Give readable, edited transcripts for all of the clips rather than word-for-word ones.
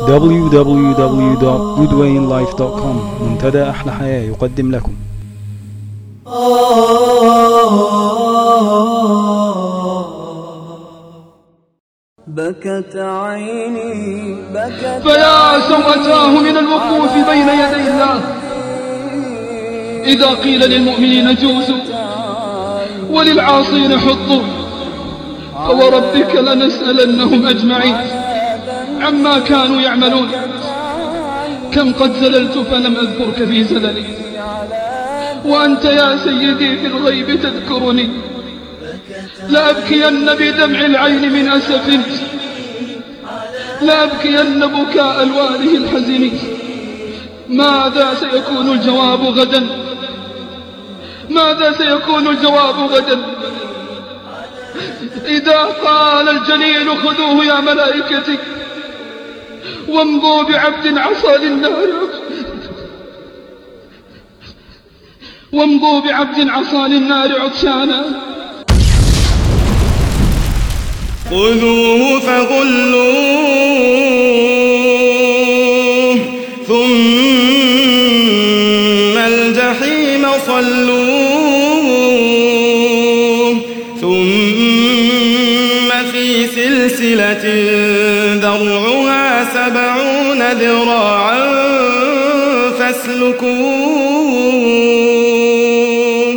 www.goodwayinlife.com. منتدى أحلى حياة يقدم لكم. بكت عيني بكت فيا سوءتاه من الوقوف بين يدي الله إذا قيل للمؤمنين جوزوا وللعاصين حطوا، فوربك لنسألنهم أجمعين عما كانوا يعملون. كم قد زللت فلم أذكرك في زللي، وأنت يا سيدي في الغيب تذكرني. لأبكين بدمع العين من أسف، لأبكين بكاء الواله الحزن. ماذا سيكون الجواب غدا؟ ماذا سيكون الجواب غدا إذا قال الجليل خذوه يا ملائكتي وامضوا بعبد عصى للنار، وامضوا بعبد عصى للنار عطشانا. خذوه فغلوه ثم الجحيم صلوه ثم في سلسلة ذرعها 70 ذراعا فاسلكوه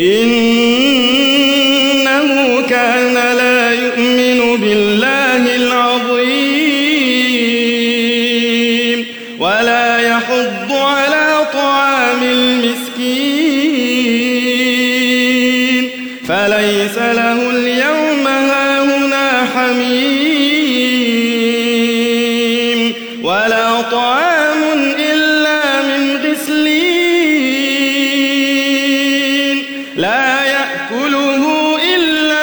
إنه كان لا يؤمن بالله العظيم ولا يحض على طعام المسكين فليس له اليوم هاهنا حميم ولا طعام إلا من غسلين لا يأكله إلا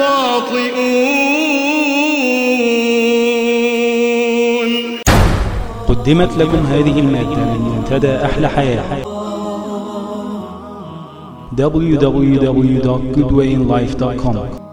الخاطئون. قدمت لكم هذه المادة من منتدى أحلى حياة www.goodwayinlife.com.